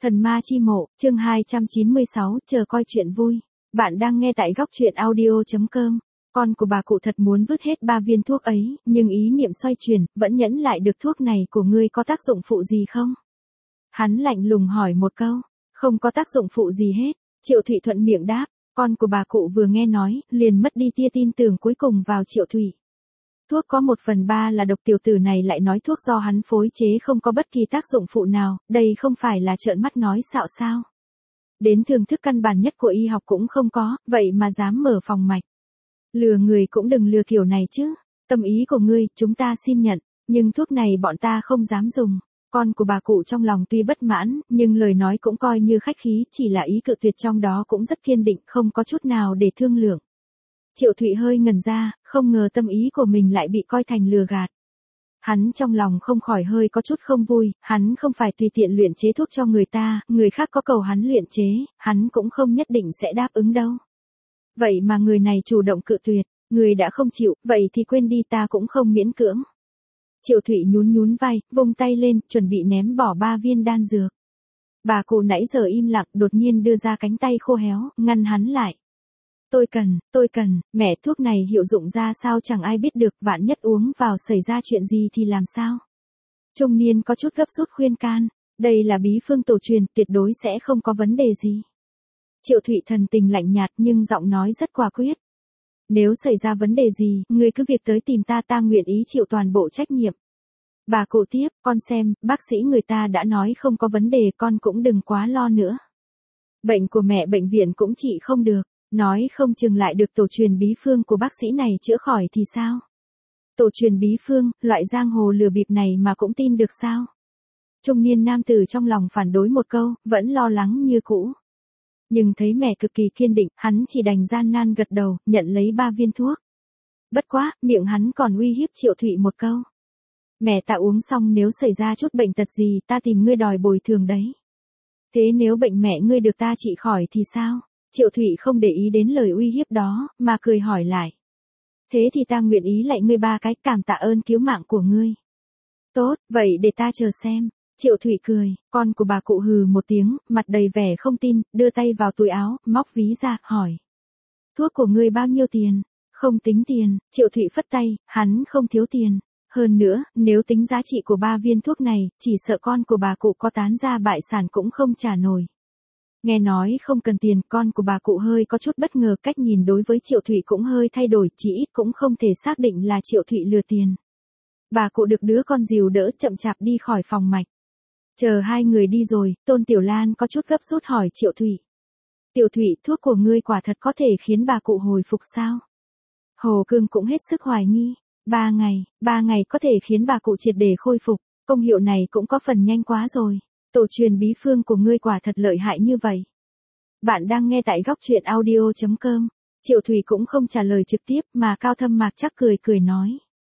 Thần ma chi mộ, chương 296, chờ coi chuyện vui. Bạn đang nghe tại góc truyện audio.com. Con của bà cụ thật muốn vứt hết 3 viên thuốc ấy, nhưng ý niệm xoay chuyển, vẫn nhẫn lại được thuốc này của ngươi có tác dụng phụ gì không? Hắn lạnh lùng hỏi một câu, không có tác dụng phụ gì hết. Triệu Thụy thuận miệng đáp, con của bà cụ vừa nghe nói, liền mất đi tia tin tưởng cuối cùng vào Triệu Thụy. Thuốc có 1/3 là độc, tiểu tử này lại nói thuốc do hắn phối chế không có bất kỳ tác dụng phụ nào, đây không phải là trợn mắt nói xạo sao. Đến thưởng thức căn bản nhất của y học cũng không có, vậy mà dám mở phòng mạch. Lừa người cũng đừng lừa kiểu này chứ, tâm ý của ngươi, chúng ta xin nhận, nhưng thuốc này bọn ta không dám dùng. Con của bà cụ trong lòng tuy bất mãn, nhưng lời nói cũng coi như khách khí, chỉ là ý cự tuyệt trong đó cũng rất kiên định, không có chút nào để thương lượng. Triệu Thụy hơi ngẩn ra, không ngờ tâm ý của mình lại bị coi thành lừa gạt. Hắn trong lòng không khỏi hơi có chút không vui, hắn không phải tùy tiện luyện chế thuốc cho người ta, người khác có cầu hắn luyện chế, hắn cũng không nhất định sẽ đáp ứng đâu. Vậy mà người này chủ động cự tuyệt, người đã không chịu, vậy thì quên đi, ta cũng không miễn cưỡng. Triệu Thụy nhún nhún vai, vung tay lên, chuẩn bị ném bỏ 3 viên đan dược. Bà cụ nãy giờ im lặng, đột nhiên đưa ra cánh tay khô héo, ngăn hắn lại. Tôi cần, mẹ, thuốc này hiệu dụng ra sao chẳng ai biết được, vạn nhất uống vào xảy ra chuyện gì thì làm sao? Trung niên có chút gấp rút khuyên can, đây là bí phương tổ truyền, tuyệt đối sẽ không có vấn đề gì. Triệu Thụy thần tình lạnh nhạt nhưng giọng nói rất quả quyết. Nếu xảy ra vấn đề gì, ngươi cứ việc tới tìm ta, ta nguyện ý chịu toàn bộ trách nhiệm. Bà cụ tiếp, con xem, bác sĩ người ta đã nói không có vấn đề, con cũng đừng quá lo nữa. Bệnh của mẹ bệnh viện cũng trị không được. Nói không chừng lại được tổ truyền bí phương của bác sĩ này chữa khỏi thì sao? Tổ truyền bí phương, loại giang hồ lừa bịp này mà cũng tin được sao? Trung niên nam tử trong lòng phản đối một câu, vẫn lo lắng như cũ. Nhưng thấy mẹ cực kỳ kiên định, hắn chỉ đành gian nan gật đầu, nhận lấy 3 viên thuốc. Bất quá, miệng hắn còn uy hiếp Triệu Thụy một câu. Mẹ, ta uống xong nếu xảy ra chút bệnh tật gì, ta tìm ngươi đòi bồi thường đấy. Thế nếu bệnh mẹ ngươi được ta trị khỏi thì sao? Triệu Thụy không để ý đến lời uy hiếp đó, mà cười hỏi lại. Thế thì ta nguyện ý lạy ngươi 3 cái, cảm tạ ơn cứu mạng của ngươi. Tốt, vậy để ta chờ xem. Triệu Thụy cười, con của bà cụ hừ một tiếng, mặt đầy vẻ không tin, đưa tay vào túi áo, móc ví ra, hỏi. Thuốc của ngươi bao nhiêu tiền? Không tính tiền, Triệu Thụy phất tay, hắn không thiếu tiền. Hơn nữa, nếu tính giá trị của 3 viên thuốc này, chỉ sợ con của bà cụ có tán ra bại sản cũng không trả nổi. Nghe nói không cần tiền, con của bà cụ hơi có chút bất ngờ, cách nhìn đối với Triệu Thụy cũng hơi thay đổi, chỉ ít cũng không thể xác định là Triệu Thụy lừa tiền. Bà cụ được đứa con dìu đỡ chậm chạp đi khỏi phòng mạch. Chờ hai người đi rồi, Tôn Tiểu Lan có chút gấp rút hỏi Triệu Thụy. Tiểu Thụy, thuốc của ngươi quả thật có thể khiến bà cụ hồi phục sao? Hồ Cương cũng hết sức hoài nghi. 3 ngày có thể khiến bà cụ triệt để khôi phục, công hiệu này cũng có phần nhanh quá rồi. Tổ truyền bí phương của ngươi quả thật lợi hại như vậy. Bạn đang nghe tại góc truyện audio.com. Triệu Thụy cũng không trả lời trực tiếp mà cao thâm mạc chắc cười nói.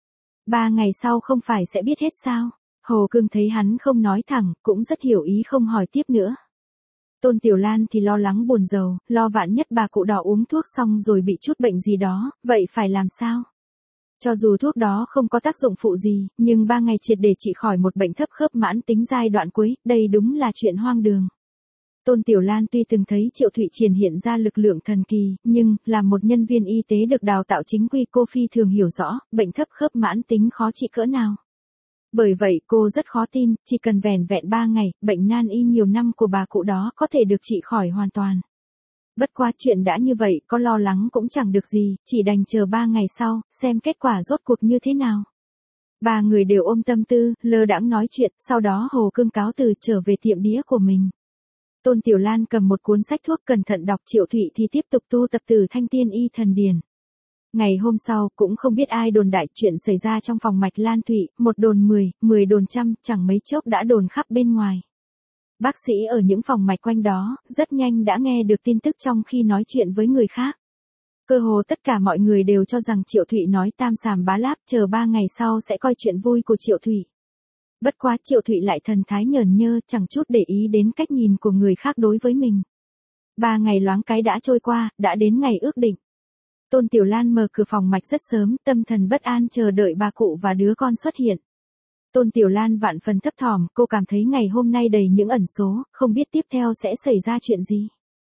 3 ngày sau không phải sẽ biết hết sao? Hồ Cương thấy hắn không nói thẳng, cũng rất hiểu ý không hỏi tiếp nữa. Tôn Tiểu Lan thì lo lắng buồn rầu, lo vạn nhất bà cụ đỏ uống thuốc xong rồi bị chút bệnh gì đó, vậy phải làm sao? Cho dù thuốc đó không có tác dụng phụ gì, nhưng 3 ngày triệt để trị khỏi một bệnh thấp khớp mãn tính giai đoạn cuối, đây đúng là chuyện hoang đường. Tôn Tiểu Lan tuy từng thấy Triệu Thụy triển hiện ra lực lượng thần kỳ, nhưng, là một nhân viên y tế được đào tạo chính quy, cô phi thường hiểu rõ, bệnh thấp khớp mãn tính khó trị cỡ nào. Bởi vậy cô rất khó tin, chỉ cần vẻn vẹn 3 ngày, bệnh nan y nhiều năm của bà cụ đó có thể được trị khỏi hoàn toàn. Bất quá chuyện đã như vậy, có lo lắng cũng chẳng được gì, chỉ đành chờ 3 ngày sau, xem kết quả rốt cuộc như thế nào. 3 người đều ôm tâm tư, lơ đãng nói chuyện, sau đó Hồ Cương cáo từ trở về tiệm đĩa của mình. Tôn Tiểu Lan cầm một cuốn sách thuốc cẩn thận đọc, Triệu Thụy thì tiếp tục tu tập từ Thanh Tiên Y Thần Điển. Ngày hôm sau, cũng không biết ai đồn đại chuyện xảy ra trong phòng mạch Lan Thụy, 1 đồn 10, 10 đồn trăm, chẳng mấy chốc đã đồn khắp bên ngoài. Bác sĩ ở những phòng mạch quanh đó, rất nhanh đã nghe được tin tức trong khi nói chuyện với người khác. Cơ hồ tất cả mọi người đều cho rằng Triệu Thụy nói tam sàm bá láp, chờ 3 ngày sau sẽ coi chuyện vui của Triệu Thụy. Bất quá Triệu Thụy lại thần thái nhờn nhơ, chẳng chút để ý đến cách nhìn của người khác đối với mình. 3 ngày loáng cái đã trôi qua, đã đến ngày ước định. Tôn Tiểu Lan mở cửa phòng mạch rất sớm, tâm thần bất an chờ đợi bà cụ và đứa con xuất hiện. Tôn Tiểu Lan vạn phần thấp thỏm, cô cảm thấy ngày hôm nay đầy những ẩn số, không biết tiếp theo sẽ xảy ra chuyện gì.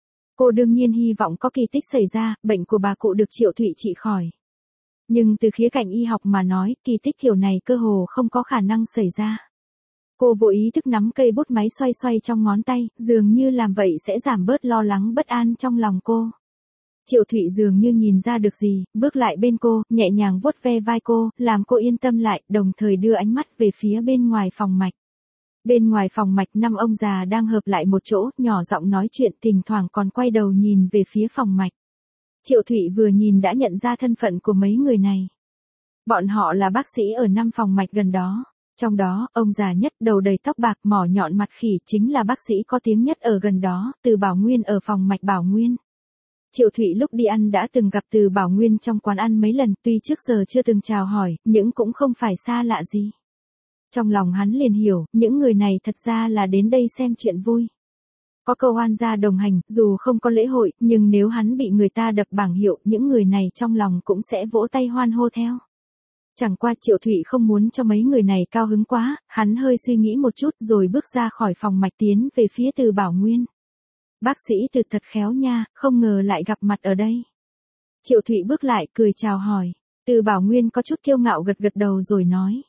Cô đương nhiên hy vọng có kỳ tích xảy ra, bệnh của bà cụ được Triệu Thụy trị khỏi. Nhưng từ khía cạnh y học mà nói, kỳ tích kiểu này cơ hồ không có khả năng xảy ra. Cô vô ý thức nắm cây bút máy xoay xoay trong ngón tay, dường như làm vậy sẽ giảm bớt lo lắng bất an trong lòng cô. Triệu Thụy dường như nhìn ra được gì, bước lại bên cô, nhẹ nhàng vuốt ve vai cô, làm cô yên tâm lại, đồng thời đưa ánh mắt về phía bên ngoài phòng mạch. Bên ngoài phòng mạch 5 ông già đang hợp lại một chỗ, nhỏ giọng nói chuyện, thỉnh thoảng còn quay đầu nhìn về phía phòng mạch. Triệu Thụy vừa nhìn đã nhận ra thân phận của mấy người này. Bọn họ là bác sĩ ở 5 phòng mạch gần đó. Trong đó, ông già nhất đầu đầy tóc bạc mỏ nhọn mặt khỉ chính là bác sĩ có tiếng nhất ở gần đó, Từ Bảo Nguyên ở phòng mạch Bảo Nguyên. Triệu Thụy lúc đi ăn đã từng gặp Từ Bảo Nguyên trong quán ăn mấy lần, tuy trước giờ chưa từng chào hỏi, nhưng cũng không phải xa lạ gì. Trong lòng hắn liền hiểu, những người này thật ra là đến đây xem chuyện vui. Có câu oan gia đồng hành, dù không có lễ hội, nhưng nếu hắn bị người ta đập bảng hiệu, những người này trong lòng cũng sẽ vỗ tay hoan hô theo. Chẳng qua Triệu Thụy không muốn cho mấy người này cao hứng quá, hắn hơi suy nghĩ một chút rồi bước ra khỏi phòng mạch tiến về phía Từ Bảo Nguyên. Bác sĩ Từ thật khéo nha, không ngờ lại gặp mặt ở đây. Triệu Thụy bước lại cười chào hỏi, Từ Bảo Nguyên có chút kiêu ngạo gật gật đầu rồi nói.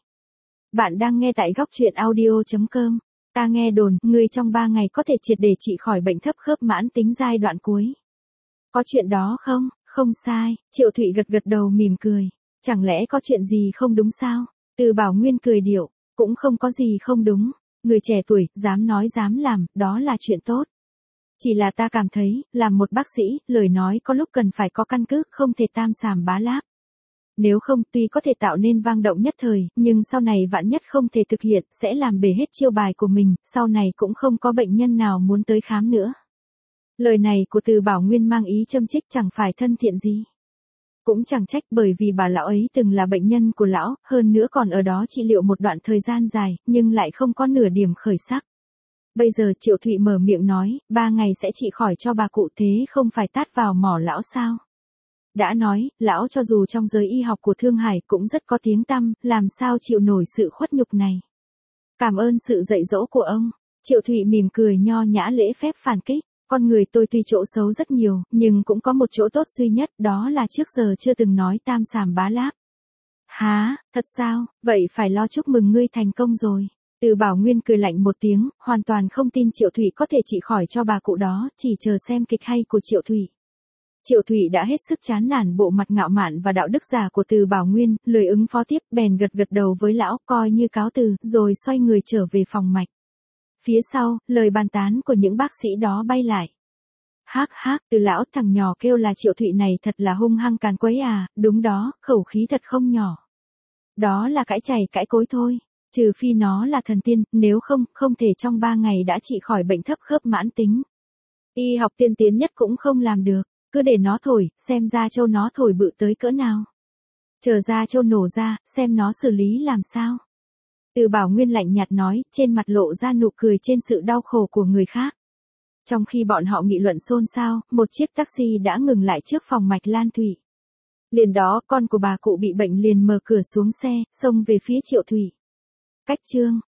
Bạn đang nghe tại góc truyện audio.com. Ta nghe đồn, ngươi trong 3 ngày có thể triệt để trị khỏi bệnh thấp khớp mãn tính giai đoạn cuối. Có chuyện đó không? Không sai, Triệu Thụy gật gật đầu mỉm cười. Chẳng lẽ có chuyện gì không đúng sao? Từ Bảo Nguyên cười điệu, cũng không có gì không đúng. Người trẻ tuổi, dám nói dám làm, đó là chuyện tốt. Chỉ là ta cảm thấy, làm một bác sĩ, lời nói có lúc cần phải có căn cứ, không thể tam sàm bá láp. Nếu không, tuy có thể tạo nên vang động nhất thời, nhưng sau này vạn nhất không thể thực hiện, sẽ làm bể hết chiêu bài của mình, sau này cũng không có bệnh nhân nào muốn tới khám nữa. Lời này của Từ Bảo Nguyên mang ý châm chích chẳng phải thân thiện gì. Cũng chẳng trách bởi vì bà lão ấy từng là bệnh nhân của lão, hơn nữa còn ở đó trị liệu một đoạn thời gian dài, nhưng lại không có nửa điểm khởi sắc. Bây giờ Triệu Thụy mở miệng nói, 3 ngày sẽ trị khỏi cho bà cụ, thế không phải tát vào mỏ lão sao? Đã nói, lão cho dù trong giới y học của Thương Hải cũng rất có tiếng tăm, làm sao chịu nổi sự khuất nhục này. Cảm ơn sự dạy dỗ của ông. Triệu Thụy mỉm cười nho nhã lễ phép phản kích. Con người tôi tuy chỗ xấu rất nhiều, nhưng cũng có một chỗ tốt duy nhất, đó là trước giờ chưa từng nói tam sàm bá láp. Hả, thật sao, vậy phải lo chúc mừng ngươi thành công rồi. Từ Bảo Nguyên cười lạnh một tiếng, hoàn toàn không tin Triệu Thụy có thể trị khỏi cho bà cụ đó, chỉ chờ xem kịch hay của Triệu Thụy. Triệu Thụy đã hết sức chán nản bộ mặt ngạo mạn và đạo đức giả của Từ Bảo Nguyên, lười ứng phó tiếp, bèn gật gật đầu với lão, coi như cáo từ, rồi xoay người trở về phòng mạch. Phía sau, lời bàn tán của những bác sĩ đó bay lại. Hác hác, Từ lão thằng nhỏ kêu là Triệu Thụy này thật là hung hăng càn quấy à, đúng đó, khẩu khí thật không nhỏ. Đó là cãi chày cãi cối thôi, trừ phi nó là thần tiên, nếu không, không thể trong 3 ngày đã trị khỏi bệnh thấp khớp mãn tính. Y học tiên tiến nhất cũng không làm được, cứ để nó thổi, xem da trâu nó thổi bự tới cỡ nào. Chờ da trâu nổ ra, xem nó xử lý làm sao. Từ Bảo Nguyên lạnh nhạt nói, trên mặt lộ ra nụ cười trên sự đau khổ của người khác. Trong khi bọn họ nghị luận xôn xao, một chiếc taxi đã ngừng lại trước phòng mạch Lan Thụy. Liền đó, con của bà cụ bị bệnh liền mở cửa xuống xe, xông về phía Triệu Thụy. Cách chương